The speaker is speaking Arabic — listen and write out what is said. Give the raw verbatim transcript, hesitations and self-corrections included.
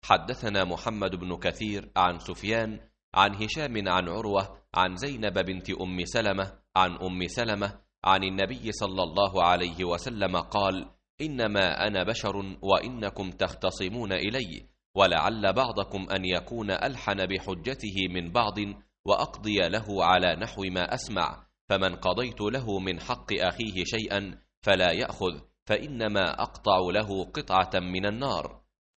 حدثنا محمد بن كثير عن سفيان عن هشام عن عروة عن زينب بنت أم سلمة عن أم سلمة عن النبي صلى الله عليه وسلم قال: إنما أنا بشر وإنكم تختصمون إلي، ولعل بعضكم أن يكون ألحن بحجته من بعض، وأقضي له على نحو ما أسمع، فمن قضيت له من حق أخيه شيئا فلا يأخذ، فإنما أقطع له قطعة من النار.